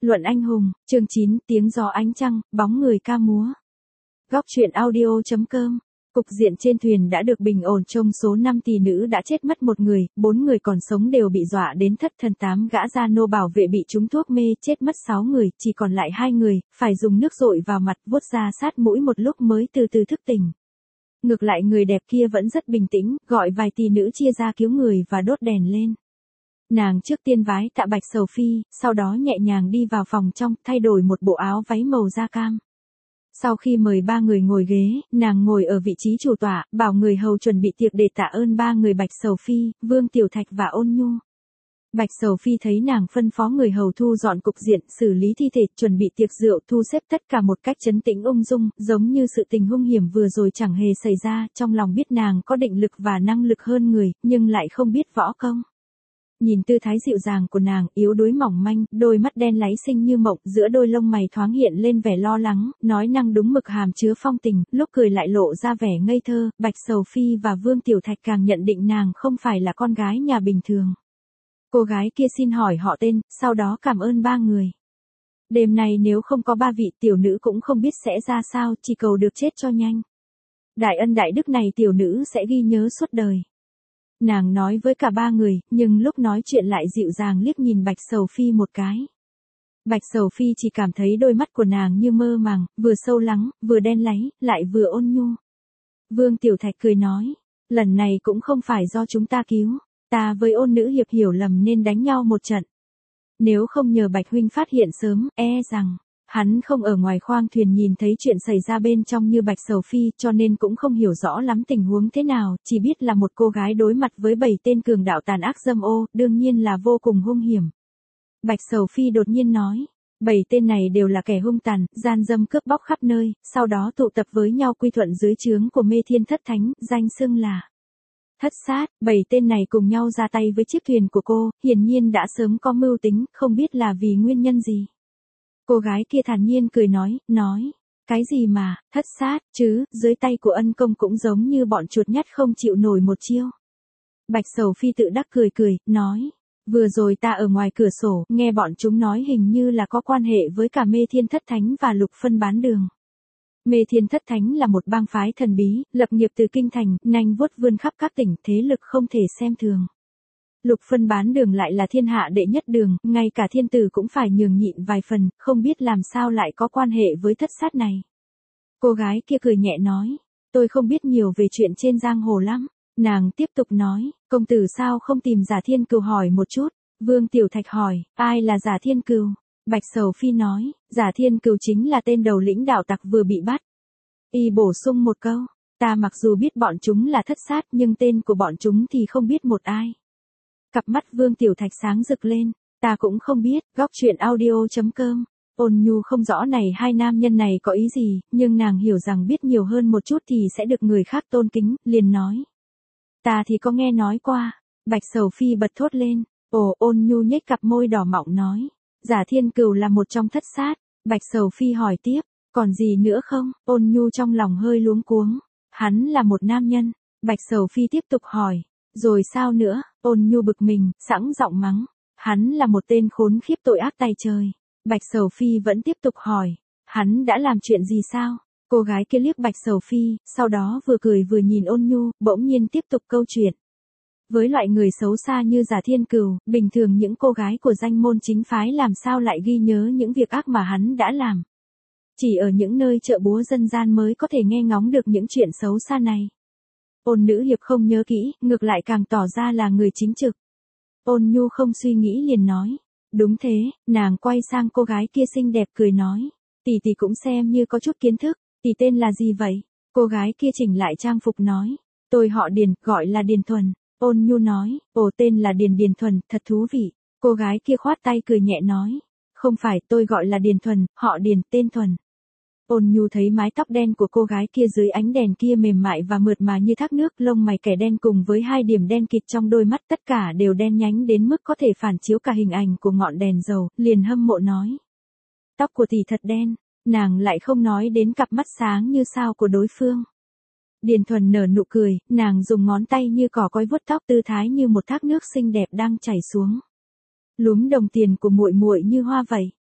Luận anh hùng, chương 9, tiếng gió ánh trăng, bóng người ca múa. Góc truyện audio.com. Cục diện trên thuyền đã được bình ổn, trong số 5 tỷ nữ đã chết mất 1 người, 4 người còn sống đều bị dọa đến thất thần, 8 gã gia nô bảo vệ bị trúng thuốc mê, chết mất 6 người, chỉ còn lại 2 người, phải dùng nước dội vào mặt vuốt ra sát mũi một lúc mới từ từ thức tỉnh. Ngược lại người đẹp kia vẫn rất bình tĩnh, gọi vài tỷ nữ chia ra cứu người và đốt đèn lên. Nàng trước tiên vái tạ Bạch Sầu Phi, sau đó nhẹ nhàng đi vào phòng trong, thay đổi một bộ áo váy màu da cam. Sau khi mời 3 người ngồi ghế, nàng ngồi ở vị trí chủ tọa, bảo người hầu chuẩn bị tiệc để tạ ơn 3 người Bạch Sầu Phi, Vương Tiểu Thạch và Ôn Nhu. Bạch Sầu Phi thấy nàng phân phó người hầu thu dọn cục diện, xử lý thi thể, chuẩn bị tiệc rượu, thu xếp tất cả một cách trấn tĩnh ung dung, giống như sự tình hung hiểm vừa rồi chẳng hề xảy ra, trong lòng biết nàng có định lực và năng lực hơn người, nhưng lại không biết võ công. Nhìn tư thái dịu dàng của nàng, yếu đuối mỏng manh, đôi mắt đen láy xinh như mộng, giữa đôi lông mày thoáng hiện lên vẻ lo lắng, nói năng đúng mực hàm chứa phong tình, lúc cười lại lộ ra vẻ ngây thơ, Bạch Sầu Phi và Vương Tiểu Thạch càng nhận định nàng không phải là con gái nhà bình thường. Cô gái kia xin hỏi họ tên, sau đó cảm ơn 3 người. Đêm nay nếu không có 3 vị tiểu nữ cũng không biết sẽ ra sao, chỉ cầu được chết cho nhanh. Đại ân đại đức này tiểu nữ sẽ ghi nhớ suốt đời. Nàng nói với cả 3 người, nhưng lúc nói chuyện lại dịu dàng liếc nhìn Bạch Sầu Phi một cái. Bạch Sầu Phi chỉ cảm thấy đôi mắt của nàng như mơ màng, vừa sâu lắng, vừa đen láy, lại vừa ôn nhu. Vương Tiểu Thạch cười nói, lần này cũng không phải do chúng ta cứu, ta với Ôn nữ hiệp hiểu lầm nên đánh nhau một trận. Nếu không nhờ Bạch huynh phát hiện sớm, rằng hắn không ở ngoài khoang thuyền nhìn thấy chuyện xảy ra bên trong như Bạch Sầu Phi, cho nên cũng không hiểu rõ lắm tình huống thế nào, chỉ biết là một cô gái đối mặt với 7 tên cường đạo tàn ác dâm ô, đương nhiên là vô cùng hung hiểm. Bạch Sầu Phi đột nhiên nói, 7 tên này đều là kẻ hung tàn, gian dâm cướp bóc khắp nơi, sau đó tụ tập với nhau quy thuận dưới trướng của Mê Thiên Thất Thánh, danh xưng là Thất Sát. 7 tên này cùng nhau ra tay với chiếc thuyền của cô, hiển nhiên đã sớm có mưu tính, không biết là vì nguyên nhân gì. Cô gái kia thản nhiên cười nói, cái gì mà, thất sát, chứ, dưới tay của ân công cũng giống như bọn chuột nhắt không chịu nổi một chiêu. Bạch Sầu Phi tự đắc cười, nói, vừa rồi ta ở ngoài cửa sổ, nghe bọn chúng nói hình như là có quan hệ với cả Mê Thiên Thất Thánh và Lục Phân Bán Đường. Mê Thiên Thất Thánh là một bang phái thần bí, lập nghiệp từ kinh thành, nanh vuốt vươn khắp các tỉnh, thế lực không thể xem thường. Lục Phân Bán Đường lại là thiên hạ đệ nhất đường, ngay cả thiên tử cũng phải nhường nhịn vài phần, không biết làm sao lại có quan hệ với thất sát này. Cô gái kia cười nhẹ nói, tôi không biết nhiều về chuyện trên giang hồ lắm. Nàng tiếp tục nói, công tử sao không tìm Giả Thiên Cừu hỏi một chút. Vương Tiểu Thạch hỏi, ai là Giả Thiên Cừu? Bạch Sầu Phi nói, Giả Thiên Cừu chính là tên đầu lĩnh đạo tặc vừa bị bắt. Y bổ sung một câu, ta mặc dù biết bọn chúng là thất sát nhưng tên của bọn chúng thì không biết một ai. Cặp mắt Vương Tiểu Thạch sáng rực lên, ta cũng không biết, góc truyện audio.com. Ôn Nhu không rõ này hai nam nhân này có ý gì, nhưng nàng hiểu rằng biết nhiều hơn một chút thì sẽ được người khác tôn kính, liền nói. Ta thì có nghe nói qua. Bạch Sầu Phi bật thốt lên, Ôn Nhu nhếch cặp môi đỏ mọng nói. Giả Thiên Cừu là một trong thất sát. Bạch Sầu Phi hỏi tiếp, còn gì nữa không? Ôn Nhu trong lòng hơi luống cuống. Hắn là một nam nhân. Bạch Sầu Phi tiếp tục hỏi. Rồi sao nữa? Ôn Nhu bực mình, sẵn giọng mắng. Hắn là một tên khốn khiếp tội ác tày trời. Bạch Sầu Phi vẫn tiếp tục hỏi. Hắn đã làm chuyện gì sao? Cô gái kia liếc Bạch Sầu Phi, sau đó vừa cười vừa nhìn Ôn Nhu, bỗng nhiên tiếp tục câu chuyện. Với loại người xấu xa như Giả Thiên Cừu, bình thường những cô gái của danh môn chính phái làm sao lại ghi nhớ những việc ác mà hắn đã làm. Chỉ ở những nơi chợ búa dân gian mới có thể nghe ngóng được những chuyện xấu xa này. Ôn nữ hiệp không nhớ kỹ, ngược lại càng tỏ ra là người chính trực. Ôn Nhu không suy nghĩ liền nói. Đúng thế, nàng quay sang cô gái kia xinh đẹp cười nói. Tỷ tỷ cũng xem như có chút kiến thức, tỷ tên là gì vậy? Cô gái kia chỉnh lại trang phục nói. Tôi họ Điền, gọi là Điền Thuần. Ôn Nhu nói, tên là Điền Thuần, thật thú vị. Cô gái kia khoát tay cười nhẹ nói. Không phải, tôi gọi là Điền Thuần, họ Điền, tên Thuần. Ôn Nhu thấy mái tóc đen của cô gái kia dưới ánh đèn kia mềm mại và mượt mà như thác nước, lông mày kẻ đen cùng với 2 điểm đen kịt trong đôi mắt tất cả đều đen nhánh đến mức có thể phản chiếu cả hình ảnh của ngọn đèn dầu, liền hâm mộ nói. Tóc của tỷ thật đen, nàng lại không nói đến cặp mắt sáng như sao của đối phương. Điền Thuần nở nụ cười, nàng dùng ngón tay như cỏ cối vuốt tóc tư thái như một thác nước xinh đẹp đang chảy xuống. Lúm đồng tiền của muội muội như hoa vậy.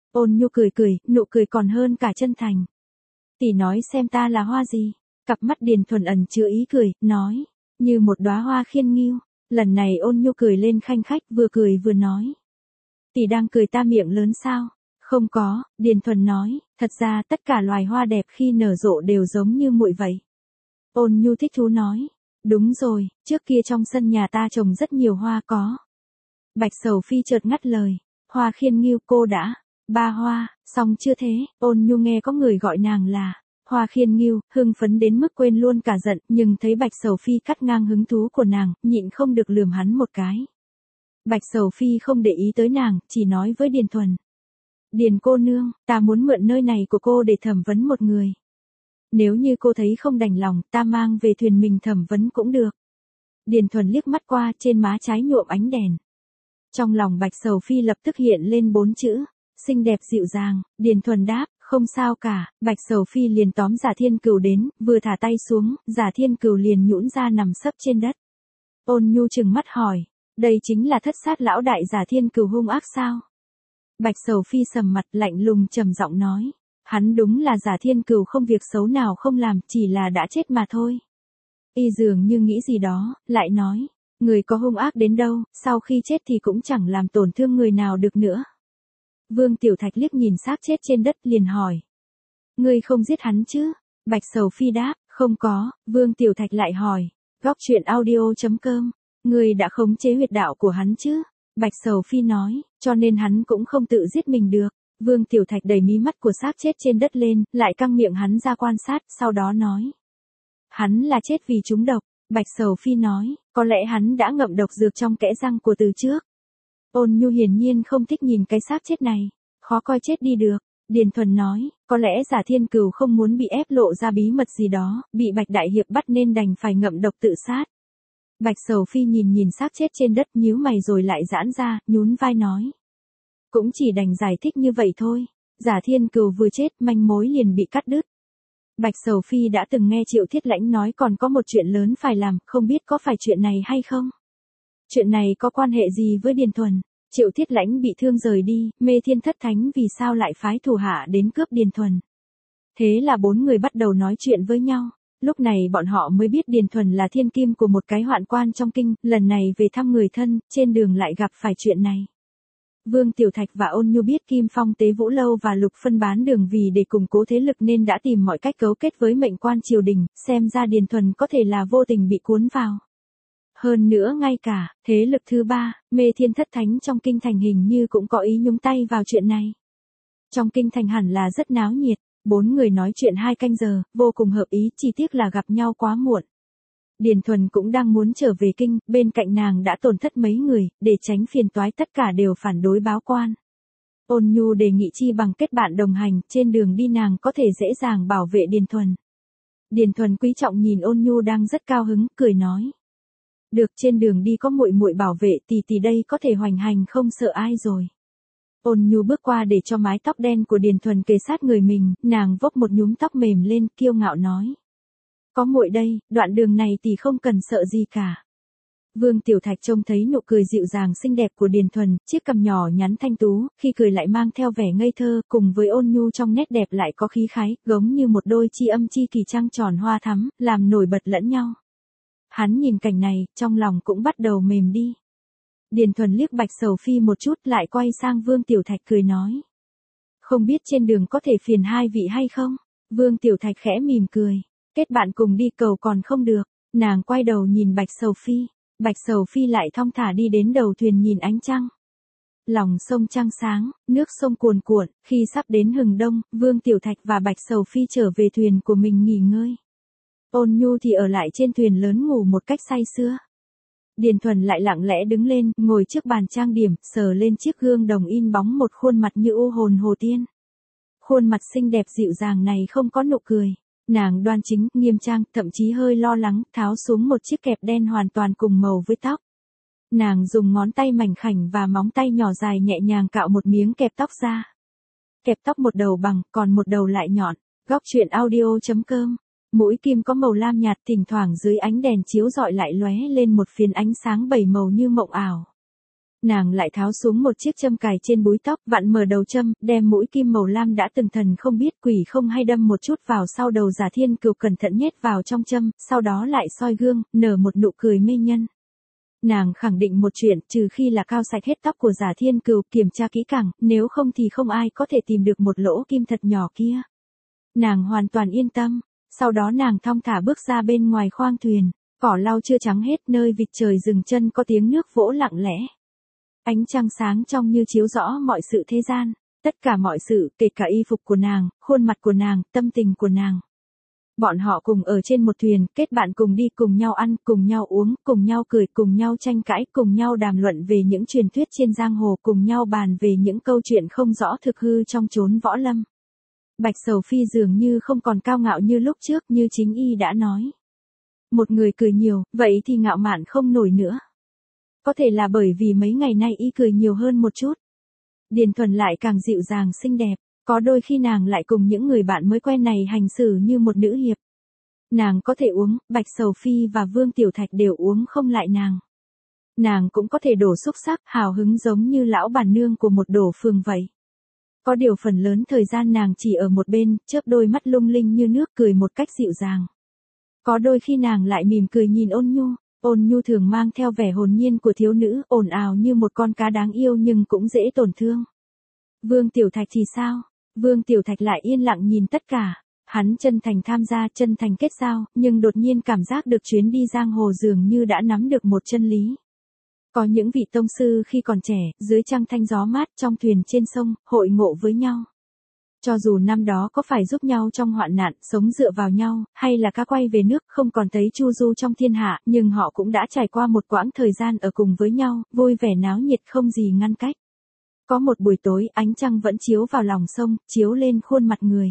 Ôn Nhu cười cười, nụ cười còn hơn cả chân thành. Tỷ nói xem ta là hoa gì? Cặp mắt Điền Thuần ẩn chứa ý cười, nói, như một đóa hoa khiên nghiêu. Lần này Ôn Nhu cười lên khanh khách, vừa cười vừa nói. Tỷ đang cười ta miệng lớn sao? Không có, Điền Thuần nói, thật ra tất cả loài hoa đẹp khi nở rộ đều giống như muội vậy. Ôn Nhu thích thú nói, đúng rồi, trước kia trong sân nhà ta trồng rất nhiều hoa có. Bạch Sầu Phi chợt ngắt lời, hoa khiên nghiêu cô đã, ba hoa, xong chưa thế, Ôn Nhu nghe có người gọi nàng là hoa khiên nghiêu, hưng phấn đến mức quên luôn cả giận, nhưng thấy Bạch Sầu Phi cắt ngang hứng thú của nàng, nhịn không được lườm hắn một cái. Bạch Sầu Phi không để ý tới nàng, chỉ nói với Điền Thuần. Điền cô nương, ta muốn mượn nơi này của cô để thẩm vấn một người. Nếu như cô thấy không đành lòng, ta mang về thuyền mình thẩm vấn cũng được. Điền Thuần liếc mắt qua, trên má trái nhuộm ánh đèn. Trong lòng Bạch Sầu Phi lập tức hiện lên 4 chữ, xinh đẹp dịu dàng. Điền Thuần đáp, không sao cả. Bạch Sầu Phi liền tóm Giả Thiên Cừu đến, vừa thả tay xuống, Giả Thiên Cừu liền nhũn ra nằm sấp trên đất. Ôn Nhu trừng mắt hỏi, đây chính là thất sát lão đại Giả Thiên Cừu hung ác sao? Bạch Sầu Phi sầm mặt lạnh lùng trầm giọng nói, hắn đúng là Giả Thiên Cừu không việc xấu nào không làm, chỉ là đã chết mà thôi. Y dường như nghĩ gì đó, lại nói, người có hung ác đến đâu, sau khi chết thì cũng chẳng làm tổn thương người nào được nữa. Vương Tiểu Thạch liếc nhìn xác chết trên đất liền hỏi, ngươi không giết hắn chứ? Bạch Sầu Phi đáp, không có. Vương Tiểu Thạch lại hỏi, góc truyện audio.com, ngươi đã khống chế huyệt đạo của hắn chứ? Bạch Sầu Phi nói, cho nên hắn cũng không tự giết mình được. Vương Tiểu Thạch đẩy mí mắt của xác chết trên đất lên, lại căng miệng hắn ra quan sát, sau đó nói, hắn là chết vì trúng độc. Bạch Sầu Phi nói, có lẽ hắn đã ngậm độc dược trong kẽ răng của từ trước. Ôn Nhu hiển nhiên không thích nhìn cái xác chết này, khó coi chết đi được. Điền Thuần nói, có lẽ Giả Thiên Cừu không muốn bị ép lộ ra bí mật gì đó, bị Bạch Đại Hiệp bắt nên đành phải ngậm độc tự sát. Bạch Sầu Phi nhìn xác chết trên đất, nhíu mày rồi lại giãn ra, nhún vai nói, cũng chỉ đành giải thích như vậy thôi. Giả Thiên Cừu vừa chết, manh mối liền bị cắt đứt. Bạch Sầu Phi đã từng nghe Triệu Thiết Lãnh nói còn có một chuyện lớn phải làm, không biết có phải chuyện này hay không? Chuyện này có quan hệ gì với Điền Thuần? Triệu Thiết Lãnh bị thương rời đi, Mê Thiên Thất Thánh vì sao lại phái thủ hạ đến cướp Điền Thuần? Thế là 4 người bắt đầu nói chuyện với nhau. Lúc này bọn họ mới biết Điền Thuần là thiên kim của một cái hoạn quan trong kinh, lần này về thăm người thân, trên đường lại gặp phải chuyện này. Vương Tiểu Thạch và Ôn Nhu biết Kim Phong Tế Vũ Lâu và Lục Phân bán đường vì để củng cố thế lực nên đã tìm mọi cách cấu kết với mệnh quan triều đình, xem ra Điền Thuần có thể là vô tình bị cuốn vào. Hơn nữa ngay cả, thế lực thứ 3, Mê Thiên Thất Thánh trong kinh thành hình như cũng có ý nhúng tay vào chuyện này. Trong kinh thành hẳn là rất náo nhiệt, 4 người nói chuyện 2 canh giờ, vô cùng hợp ý, chỉ tiếc là gặp nhau quá muộn. Điền Thuần cũng đang muốn trở về kinh, bên cạnh nàng đã tổn thất mấy người, để tránh phiền toái tất cả đều phản đối báo quan. Ôn Nhu đề nghị chi bằng kết bạn đồng hành, trên đường đi nàng có thể dễ dàng bảo vệ Điền Thuần. Điền Thuần quý trọng nhìn Ôn Nhu đang rất cao hứng, cười nói. Được, trên đường đi có muội muội bảo vệ tỷ đây có thể hoành hành không sợ ai rồi. Ôn Nhu bước qua để cho mái tóc đen của Điền Thuần kề sát người mình, nàng vốc một nhúm tóc mềm lên, kiêu ngạo nói. Có muội đây, đoạn đường này tỷ không cần sợ gì cả. Vương Tiểu Thạch trông thấy nụ cười dịu dàng xinh đẹp của Điền Thuần, chiếc cằm nhỏ nhắn thanh tú, khi cười lại mang theo vẻ ngây thơ, cùng với Ôn Nhu trong nét đẹp lại có khí khái, giống như một đôi chi âm chi kỳ trăng tròn hoa thắm, làm nổi bật lẫn nhau. Hắn nhìn cảnh này, trong lòng cũng bắt đầu mềm đi. Điền Thuần liếc Bạch Sầu Phi một chút lại quay sang Vương Tiểu Thạch cười nói. Không biết trên đường có thể phiền hai vị hay không? Vương Tiểu Thạch khẽ mỉm cười. Kết bạn cùng đi cầu còn không được. Nàng quay đầu nhìn Bạch Sầu Phi. Bạch Sầu Phi lại thong thả đi đến đầu thuyền nhìn ánh trăng. Lòng sông trăng sáng, nước sông cuồn cuộn, khi sắp đến hừng đông, Vương Tiểu Thạch và Bạch Sầu Phi trở về thuyền của mình nghỉ ngơi. Ôn Nhu thì ở lại trên thuyền lớn ngủ một cách say sưa. Điền Thuần lại lặng lẽ đứng lên, ngồi trước bàn trang điểm, sờ lên chiếc gương đồng in bóng một khuôn mặt như u hồn hồ tiên. Khuôn mặt xinh đẹp dịu dàng này không có nụ cười. Nàng đoan chính, nghiêm trang, thậm chí hơi lo lắng, tháo xuống một chiếc kẹp đen hoàn toàn cùng màu với tóc. Nàng dùng ngón tay mảnh khảnh và móng tay nhỏ dài nhẹ nhàng cạo một miếng kẹp tóc ra. Kẹp tóc một đầu bằng, còn một đầu lại nhọn. Góc truyện audio.com. Mũi kim có màu lam nhạt, thỉnh thoảng dưới ánh đèn chiếu rọi lại lóe lên một phiến ánh sáng 7 màu như mộng ảo. Nàng lại tháo xuống một chiếc châm cài trên búi tóc, vặn mở đầu châm, đem mũi kim màu lam đã từng thần không biết quỷ không hay đâm một chút vào sau đầu Giả Thiên Cừu, cẩn thận nhét vào trong châm, sau đó lại soi gương, nở một nụ cười mê nhân. Nàng khẳng định một chuyện, trừ khi là cao sạch hết tóc của Giả Thiên Cừu, kiểm tra kỹ càng, nếu không thì không ai có thể tìm được một lỗ kim thật nhỏ kia. Nàng hoàn toàn yên tâm, sau đó nàng thong thả bước ra bên ngoài khoang thuyền, cỏ lau chưa trắng hết, nơi vịt trời dừng chân có tiếng nước vỗ lặng lẽ. Ánh trăng sáng trong như chiếu rõ mọi sự thế gian, tất cả mọi sự, kể cả y phục của nàng, khuôn mặt của nàng, tâm tình của nàng. Bọn họ cùng ở trên một thuyền, kết bạn cùng đi, cùng nhau ăn, cùng nhau uống, cùng nhau cười, cùng nhau tranh cãi, cùng nhau đàm luận về những truyền thuyết trên giang hồ, cùng nhau bàn về những câu chuyện không rõ thực hư trong chốn võ lâm. Bạch Sầu Phi dường như không còn cao ngạo như lúc trước, như chính y đã nói. Một người cười nhiều, vậy thì ngạo mạn không nổi nữa. Có thể là bởi vì mấy ngày nay y cười nhiều hơn một chút. Điền Thuần lại càng dịu dàng xinh đẹp, có đôi khi nàng lại cùng những người bạn mới quen này hành xử như một nữ hiệp. Nàng có thể uống, Bạch Sầu Phi và Vương Tiểu Thạch đều uống không lại nàng. Nàng cũng có thể đổ xúc sắc, hào hứng giống như lão bản nương của một đổ phường vậy. Có điều phần lớn thời gian nàng chỉ ở một bên, chớp đôi mắt lung linh như nước, cười một cách dịu dàng. Có đôi khi nàng lại mỉm cười nhìn Ôn Nhu thường mang theo vẻ hồn nhiên của thiếu nữ, ồn ào như một con cá đáng yêu nhưng cũng dễ tổn thương. Vương Tiểu Thạch thì sao? Vương Tiểu Thạch lại yên lặng nhìn tất cả. Hắn chân thành tham gia, chân thành kết giao, nhưng đột nhiên cảm giác được chuyến đi giang hồ dường như đã nắm được một chân lý. Có những vị tông sư khi còn trẻ, dưới trăng thanh gió mát trong thuyền trên sông, hội ngộ với nhau. Cho dù năm đó có phải giúp nhau trong hoạn nạn, sống dựa vào nhau, hay là cá quay về nước, không còn thấy chu du trong thiên hạ, nhưng họ cũng đã trải qua một quãng thời gian ở cùng với nhau, vui vẻ náo nhiệt không gì ngăn cách. Có một buổi tối, ánh trăng vẫn chiếu vào lòng sông, chiếu lên khuôn mặt người.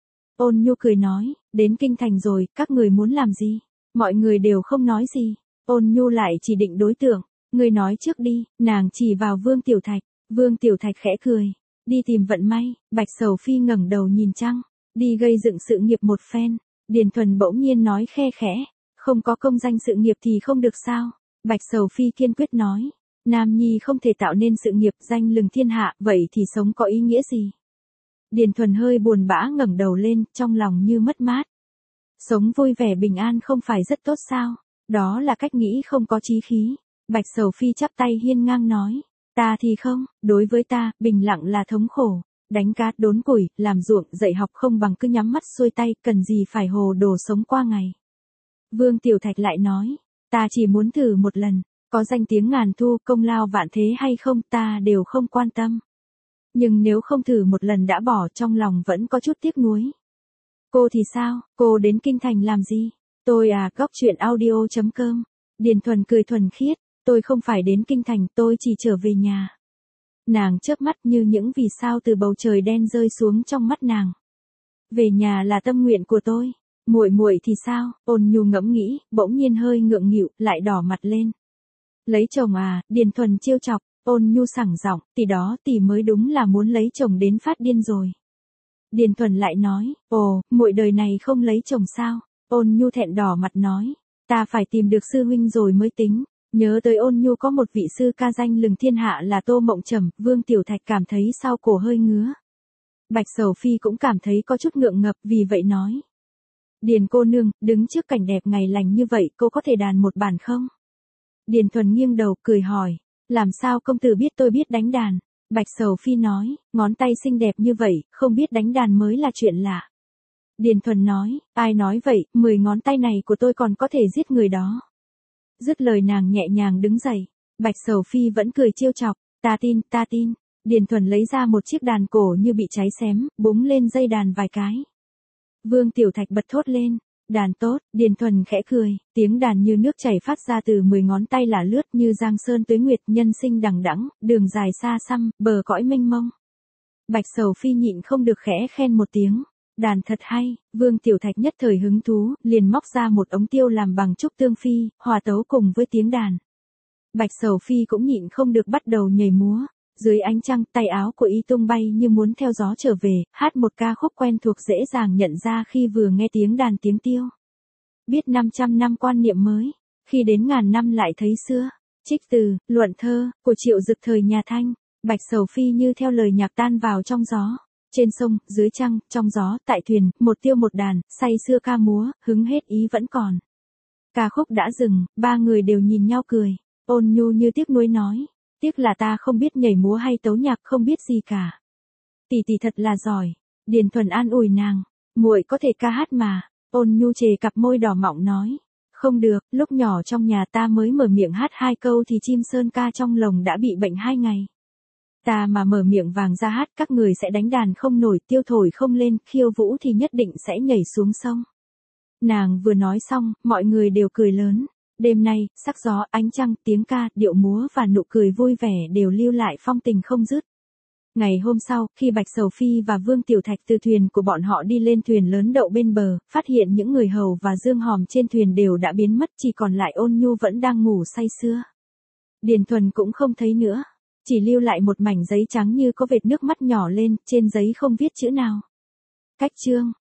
Ôn Nhu cười nói, đến kinh thành rồi, các người muốn làm gì? Mọi người đều không nói gì. Ôn Nhu lại chỉ định đối tượng, người nói trước đi, nàng chỉ vào Vương Tiểu Thạch. Vương Tiểu Thạch khẽ cười. Đi tìm vận may. Bạch Sầu Phi ngẩng đầu nhìn trăng. Đi gây dựng sự nghiệp một phen. Điền Thuần bỗng nhiên nói khe khẽ. Không có công danh sự nghiệp thì không được sao? Bạch Sầu Phi kiên quyết nói. Nam nhi không thể tạo nên sự nghiệp danh lừng thiên hạ, vậy thì sống có ý nghĩa gì? Điền Thuần hơi buồn bã ngẩng đầu lên, trong lòng như mất mát. Sống vui vẻ bình an không phải rất tốt sao? Đó là cách nghĩ không có chí khí. Bạch Sầu Phi chắp tay hiên ngang nói. Ta thì không, đối với ta, bình lặng là thống khổ. Đánh cá, đốn củi, làm ruộng, dạy học không bằng cứ nhắm mắt xuôi tay, cần gì phải hồ đồ sống qua ngày. Vương Tiểu Thạch lại nói, ta chỉ muốn thử một lần, có danh tiếng ngàn thu, công lao vạn thế hay không, ta đều không quan tâm. Nhưng nếu không thử một lần đã bỏ, trong lòng vẫn có chút tiếc nuối. Cô thì sao, cô đến kinh thành làm gì? Tôi à, góc chuyện audio.com. Điền Thuần cười thuần khiết. Tôi không phải đến kinh thành, tôi chỉ trở về nhà. Nàng chớp mắt như những vì sao từ bầu trời đen rơi xuống trong mắt nàng. Về nhà là tâm nguyện của tôi. Muội thì sao? Ôn Nhu ngẫm nghĩ, bỗng nhiên hơi ngượng nghịu, lại đỏ mặt lên. Lấy chồng à? Điền Thuần trêu chọc. Ôn Nhu sảng giọng, tỷ đó tỷ mới đúng là muốn lấy chồng đến phát điên rồi. Điền Thuần lại nói, ồ, muội đời này không lấy chồng sao? Ôn Nhu thẹn đỏ mặt nói, ta phải tìm được sư huynh rồi mới tính. Nhớ tới Ôn Nhu có một vị sư ca danh lừng thiên hạ là Tô Mộng Trầm, Vương Tiểu Thạch cảm thấy sau cổ hơi ngứa. Bạch Sầu Phi cũng cảm thấy có chút ngượng ngập, vì vậy nói. Điền cô nương, đứng trước cảnh đẹp ngày lành như vậy, cô có thể đàn một bản không? Điền Thuần nghiêng đầu, cười hỏi, làm sao công tử biết tôi biết đánh đàn? Bạch Sầu Phi nói, ngón tay xinh đẹp như vậy, không biết đánh đàn mới là chuyện lạ. Điền Thuần nói, ai nói vậy, 10 ngón tay này của tôi còn có thể giết người đó. Dứt lời nàng nhẹ nhàng đứng dậy. Bạch Sầu Phi vẫn cười trêu chọc, ta tin. Điền Thuần lấy ra một chiếc đàn cổ như bị cháy xém, búng lên dây đàn vài cái. Vương Tiểu Thạch bật thốt lên, đàn tốt. Điền Thuần khẽ cười, tiếng đàn như nước chảy phát ra từ 10 ngón tay là lướt như giang sơn tuế nguyệt, nhân sinh đằng đẵng, đường dài xa xăm, bờ cõi mênh mông. Bạch Sầu Phi nhịn không được khẽ khen một tiếng. Đàn thật hay. Vương Tiểu Thạch nhất thời hứng thú, liền móc ra một ống tiêu làm bằng trúc tương phi, hòa tấu cùng với tiếng đàn. Bạch Sầu Phi cũng nhịn không được bắt đầu nhảy múa. Dưới ánh trăng, tay áo của y tung bay như muốn theo gió trở về, hát một ca khúc quen thuộc dễ dàng nhận ra khi vừa nghe tiếng đàn tiếng tiêu. Biết 500 năm quan niệm mới, khi đến ngàn năm lại thấy xưa. Trích từ, luận thơ, của Triệu Dực thời nhà Thanh. Bạch Sầu Phi như theo lời nhạc tan vào trong gió. Trên sông, dưới trăng, trong gió, tại thuyền, một tiêu một đàn, say sưa ca múa, hứng hết ý vẫn còn. Ca khúc đã dừng, ba người đều nhìn nhau cười. Ôn Nhu như tiếc nuối nói. Tiếc là ta không biết nhảy múa hay tấu nhạc, không biết gì cả. Tỷ tỷ thật là giỏi. Điền Thuần an ủi nàng. Muội có thể ca hát mà. Ôn Nhu chề cặp môi đỏ mọng nói. Không được, lúc nhỏ trong nhà ta mới mở miệng hát 2 câu thì chim sơn ca trong lồng đã bị bệnh 2 ngày. Ta mà mở miệng vàng ra hát các người sẽ đánh đàn không nổi, tiêu thổi không lên, khiêu vũ thì nhất định sẽ nhảy xuống sông. Nàng vừa nói xong, mọi người đều cười lớn. Đêm nay, sắc gió, ánh trăng, tiếng ca, điệu múa và nụ cười vui vẻ đều lưu lại phong tình không dứt. Ngày hôm sau, khi Bạch Sầu Phi và Vương Tiểu Thạch từ thuyền của bọn họ đi lên thuyền lớn đậu bên bờ, phát hiện những người hầu và Dương Hòm trên thuyền đều đã biến mất, chỉ còn lại Ôn Nhu vẫn đang ngủ say sưa. Điền Thuần cũng không thấy nữa, chỉ lưu lại một mảnh giấy trắng như có vệt nước mắt nhỏ lên, trên giấy không viết chữ nào. Cách chương